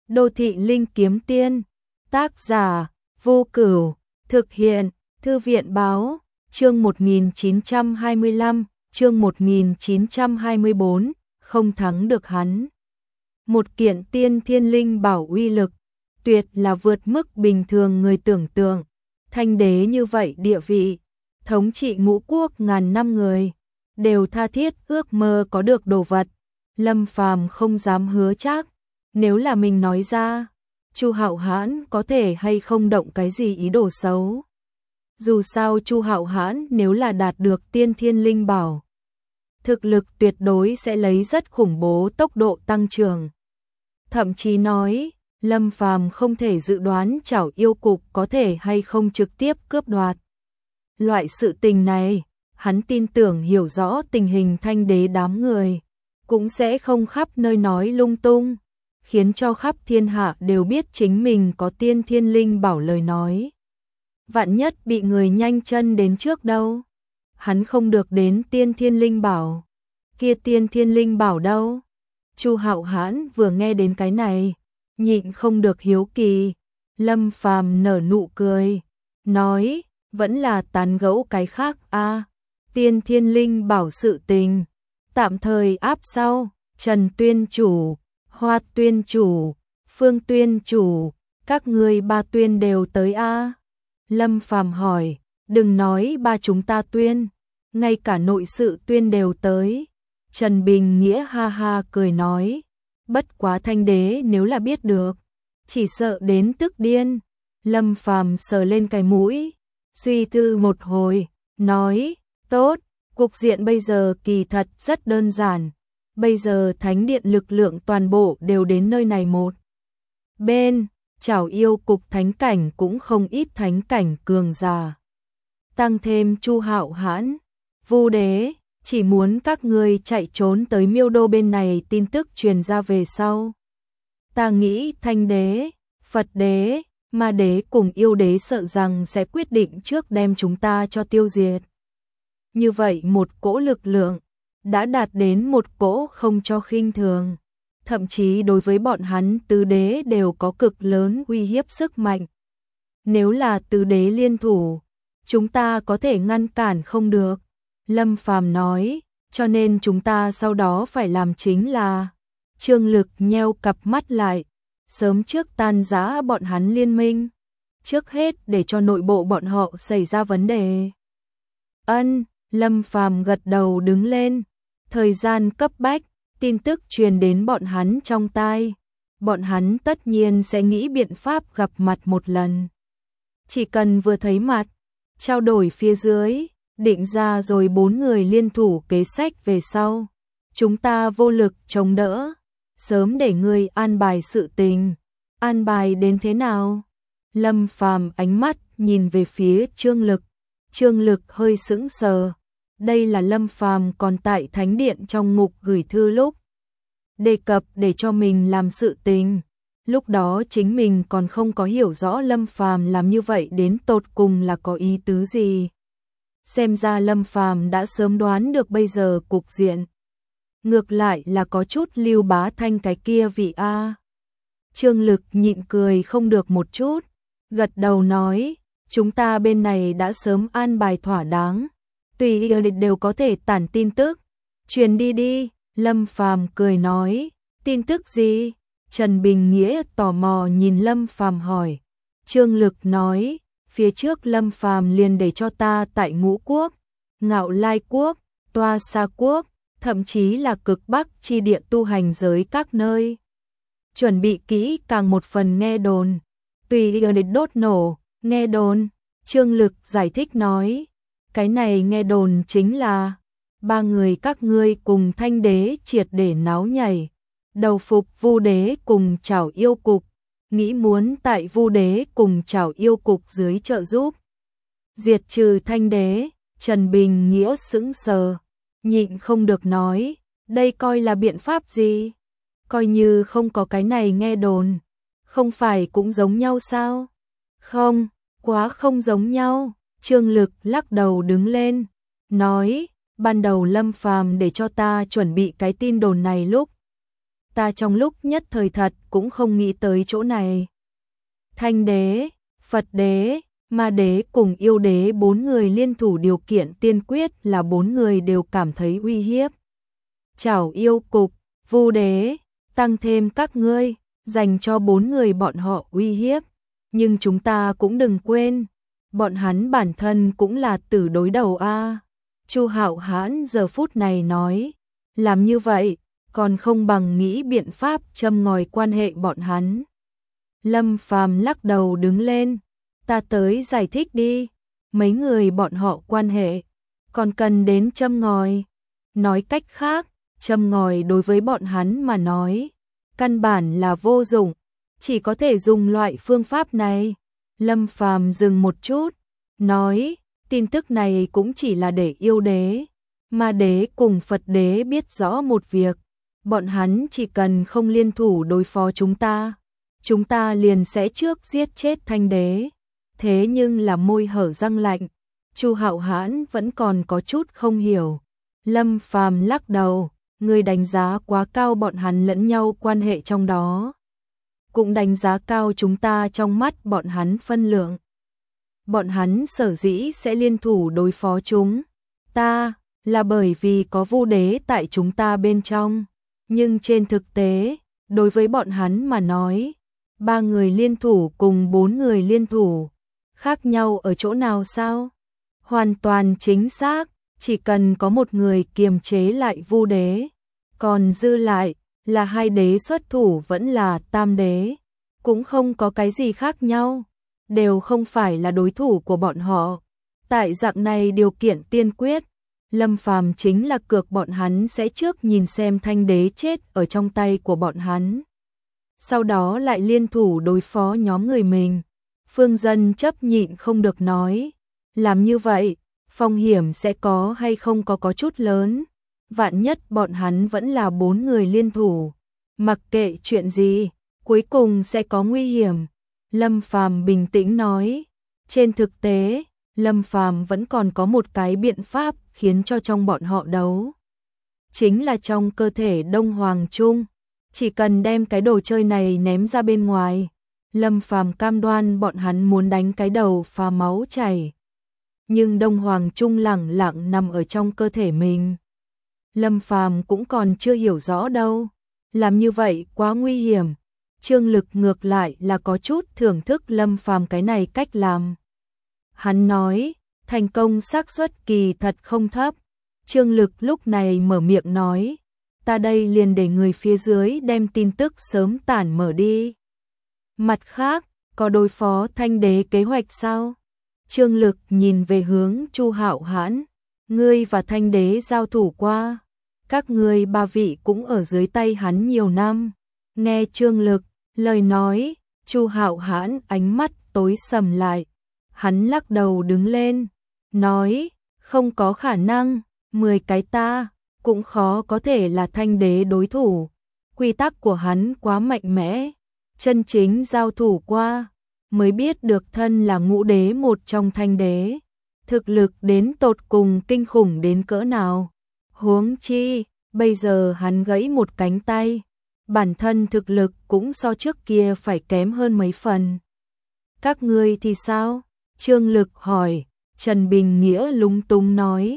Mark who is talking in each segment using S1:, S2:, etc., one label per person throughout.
S1: Đô thị linh kiếm tiên, tác giả, Vô Cửu, thực hiện, Thư viện báo, chương 1925, chương 1924, không thắng được hắn. Một kiện tiên thiên linh bảo uy lực, tuyệt là vượt mức bình thường người tưởng tượng. Thanh đế như vậy địa vị, thống trị ngũ quốc ngàn năm người, đều tha thiết ước mơ có được đồ vật. Lâm Phàm không dám hứa chắc, nếu là mình nói ra, Chu Hạo Hãn có thể hay không động cái gì ý đồ xấu. Dù sao Chu Hạo Hãn nếu là đạt được tiên thiên linh bảo, thực lực tuyệt đối sẽ lấy rất khủng bố tốc độ tăng trưởng. Thậm chí nói, Lâm Phàm không thể dự đoán Trảo Yêu Cục có thể hay không trực tiếp cướp đoạt. Loại sự tình này, hắn tin tưởng hiểu rõ tình hình thanh đế đám người, cũng sẽ không khắp nơi nói lung tung, khiến cho khắp thiên hạ đều biết chính mình có tiên thiên linh bảo lời nói. Vạn nhất bị người nhanh chân đến trước đâu, hắn không được đến tiên thiên linh bảo. Kia tiên thiên linh bảo đâu? Chu Hạo Hãn vừa nghe đến cái này, nhịn không được hiếu kỳ. Lâm Phàm nở nụ cười, nói, vẫn là tán gẫu cái khác a. Tiên thiên linh bảo sự tình, tạm thời áp sau. Trần Tuyên chủ, Hoa Tuyên chủ, Phương Tuyên chủ, các ngươi ba tuyên đều tới a. Lâm Phàm hỏi, đừng nói ba chúng ta tuyên, ngay cả nội sự tuyên đều tới. Trần Bình Nghĩa ha ha cười nói, bất quá thanh đế nếu là biết được, chỉ sợ đến tức điên. Lâm Phàm sờ lên cái mũi, suy tư một hồi, nói, tốt, cục diện bây giờ kỳ thật rất đơn giản. Bây giờ thánh điện lực lượng toàn bộ đều đến nơi này một bên, Trảo Yêu Cục thánh cảnh cũng không ít thánh cảnh cường giả. Tăng thêm Chu Hạo Hãn, Vu Đế, chỉ muốn các ngươi chạy trốn tới Miêu Đô bên này tin tức truyền ra về sau. Ta nghĩ Thanh Đế, Phật Đế, Ma Đế cùng Yêu Đế sợ rằng sẽ quyết định trước đem chúng ta cho tiêu diệt. Như vậy một cỗ lực lượng, đã đạt đến một cỗ không cho khinh thường. Thậm chí đối với bọn hắn tứ đế đều có cực lớn uy hiếp sức mạnh. Nếu là tứ đế liên thủ, chúng ta có thể ngăn cản không được. Lâm Phàm nói, cho nên chúng ta sau đó phải làm chính là Trương Lực nheo cặp mắt lại, sớm trước tan rã bọn hắn liên minh, trước hết để cho nội bộ bọn họ xảy ra vấn đề. Ân, Lâm Phàm gật đầu đứng lên, thời gian cấp bách, tin tức truyền đến bọn hắn trong tai, bọn hắn tất nhiên sẽ nghĩ biện pháp gặp mặt một lần. Chỉ cần vừa thấy mặt, trao đổi phía dưới, định ra rồi bốn người liên thủ kế sách về sau. Chúng ta vô lực chống đỡ, sớm để ngươi an bài sự tình. An bài đến thế nào? Lâm Phàm ánh mắt nhìn về phía Trương Lực. Trương Lực hơi sững sờ. Đây là Lâm Phàm còn tại thánh điện trong ngục gửi thư lúc đề cập để cho mình làm sự tình. Lúc đó chính mình còn không có hiểu rõ Lâm Phàm làm như vậy đến tột cùng là có ý tứ gì. Xem ra Lâm Phàm đã sớm đoán được bây giờ cục diện. Ngược lại là có chút Lưu Bá Thanh cái kia vị a. Trương Lực nhịn cười không được một chút, gật đầu nói, chúng ta bên này đã sớm an bài thỏa đáng, tùy ý đều có thể tản tin tức, truyền đi đi. Lâm Phàm cười nói, tin tức gì? Trần Bình Nghĩa tò mò nhìn Lâm Phàm hỏi. Trương Lực nói, phía trước Lâm Phàm liền để cho ta tại Ngũ Quốc, Ngạo Lai Quốc, Toa Sa Quốc, thậm chí là cực bắc chi địa tu hành giới các nơi. Chuẩn bị kỹ càng một phần nghe đồn, tùy ý để đốt nổ, nghe đồn. Trương Lực giải thích nói, cái này nghe đồn chính là ba người các ngươi cùng Thanh Đế triệt để náo nhảy, đầu phục Vu Đế cùng Trảo Yêu Cục, nghĩ muốn tại Vu Đế cùng Trảo Yêu Cục dưới trợ giúp diệt trừ Thanh Đế. Trần Bình Nghĩa sững sờ, nhịn không được nói, đây coi là biện pháp gì? Coi như không có cái này nghe đồn, không phải cũng giống nhau sao? Không, quá không giống nhau. Trương Lực lắc đầu đứng lên, nói, ban đầu Lâm Phàm để cho ta chuẩn bị cái tin đồn này lúc ta trong lúc nhất thời thật cũng không nghĩ tới chỗ này. Thanh đế, Phật đế, Ma đế cùng yêu đế 4 người liên thủ điều kiện tiên quyết là 4 người đều cảm thấy uy hiếp. Chảo yêu cục, Vu đế, tăng thêm các ngươi, dành cho 4 người bọn họ uy hiếp. Nhưng chúng ta cũng đừng quên, bọn hắn bản thân cũng là tử đối đầu a. Chu Hạo Hãn giờ phút này nói, làm như vậy, còn không bằng nghĩ biện pháp châm ngòi quan hệ bọn hắn. Lâm Phàm lắc đầu đứng lên, ta tới giải thích đi, mấy người bọn họ quan hệ, còn cần đến châm ngòi. Nói cách khác, châm ngòi đối với bọn hắn mà nói, căn bản là vô dụng, chỉ có thể dùng loại phương pháp này. Lâm Phàm dừng một chút, nói, tin tức này cũng chỉ là để yêu đế, Ma đế cùng Phật đế biết rõ một việc, bọn hắn chỉ cần không liên thủ đối phó chúng ta liền sẽ trước giết chết Thanh đế. Thế nhưng là môi hở răng lạnh, Chu Hạo Hãn vẫn còn có chút không hiểu. Lâm Phàm lắc đầu, người đánh giá quá cao bọn hắn lẫn nhau quan hệ trong đó, cũng đánh giá cao chúng ta trong mắt bọn hắn phân lượng. Bọn hắn sở dĩ sẽ liên thủ đối phó chúng ta là bởi vì có Vu đế tại chúng ta bên trong, nhưng trên thực tế, đối với bọn hắn mà nói, 3 người liên thủ cùng 4 người liên thủ, khác nhau ở chỗ nào sao? Hoàn toàn chính xác, chỉ cần có một người kiềm chế lại Vu đế, còn dư lại là 2 đế xuất thủ vẫn là tam đế, cũng không có cái gì khác nhau, đều không phải là đối thủ của bọn họ. Tại dạng này điều kiện tiên quyết, Lâm Phàm chính là cược bọn hắn sẽ trước nhìn xem Thanh đế chết ở trong tay của bọn hắn, sau đó lại liên thủ đối phó nhóm người mình. Phương Dân chấp nhịn không được nói, làm như vậy, phong hiểm sẽ có hay không có chút lớn, vạn nhất bọn hắn vẫn là 4 người liên thủ, mặc kệ chuyện gì, cuối cùng sẽ có nguy hiểm. Lâm Phàm bình tĩnh nói, trên thực tế, Lâm Phàm vẫn còn có một cái biện pháp khiến cho trong bọn họ đấu. Chính là trong cơ thể Đông Hoàng Trung, chỉ cần đem cái đồ chơi này ném ra bên ngoài, Lâm Phàm cam đoan bọn hắn muốn đánh cái đầu phà máu chảy. Nhưng Đông Hoàng Trung lẳng lặng nằm ở trong cơ thể mình. Lâm Phàm cũng còn chưa hiểu rõ đâu, làm như vậy quá nguy hiểm. Trương Lực ngược lại là có chút thưởng thức Lâm Phàm cái này cách làm. Hắn nói, thành công xác suất kỳ thật không thấp. Trương Lực lúc này mở miệng nói, ta đây liền để người phía dưới đem tin tức sớm tản mở đi. Mặt khác, có đối phó Thanh đế kế hoạch sao? Trương Lực nhìn về hướng Chu Hạo Hãn, ngươi và Thanh đế giao thủ qua, các ngươi 3 vị cũng ở dưới tay hắn nhiều năm. Nghe Trương Lực lời nói, Chu Hạo Hãn ánh mắt tối sầm lại, hắn lắc đầu đứng lên, nói, không có khả năng, 10 cái ta cũng khó có thể là Thanh đế đối thủ. Quy tắc của hắn quá mạnh mẽ, chân chính giao thủ qua mới biết được thân là ngũ đế một trong Thanh đế, thực lực đến tột cùng kinh khủng đến cỡ nào. Huống chi, bây giờ hắn gãy một cánh tay, bản thân thực lực cũng so trước kia phải kém hơn mấy phần. Các ngươi thì sao? Trương Lực hỏi. Trần Bình Nghĩa lúng túng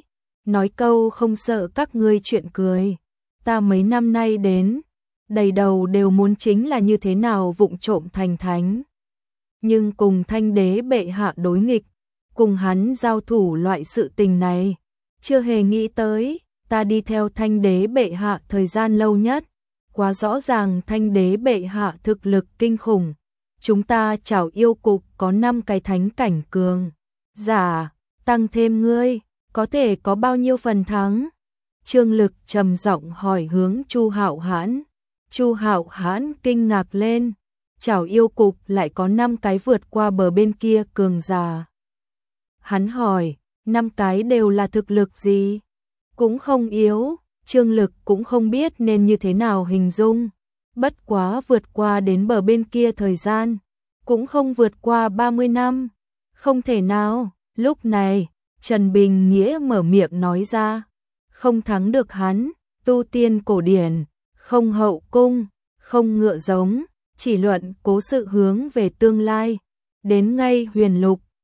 S1: nói câu không sợ các ngươi chuyện cười. Ta mấy năm nay đến, đầy đầu đều muốn chính là như thế nào vụng trộm thành thánh. Nhưng cùng Thanh đế bệ hạ đối nghịch, cùng hắn giao thủ loại sự tình này, chưa hề nghĩ tới. Ta đi theo Thanh đế bệ hạ thời gian lâu nhất, quá rõ ràng Thanh đế bệ hạ thực lực kinh khủng. Chúng ta chảo yêu cục có 5 cái thánh cảnh cường giả, tăng thêm ngươi, có thể có bao nhiêu phần thắng? Trương Lực trầm giọng hỏi hướng Chu Hạo Hãn. Chu Hạo Hãn kinh ngạc lên, chảo yêu cục lại có 5 cái vượt qua bờ bên kia cường giả. Hắn hỏi, 5 cái đều là thực lực gì? Cũng không yếu, Trương Lực cũng không biết nên như thế nào hình dung. Bất quá vượt qua đến bờ bên kia thời gian, cũng không vượt qua 30 năm. Không thể nào, lúc này, Trần Bình Nghĩa mở miệng nói ra, không thắng được hắn, tu tiên cổ điển, không hậu cung, không ngựa giống, chỉ luận cố sự hướng về tương lai. Đến ngay Huyền Lục,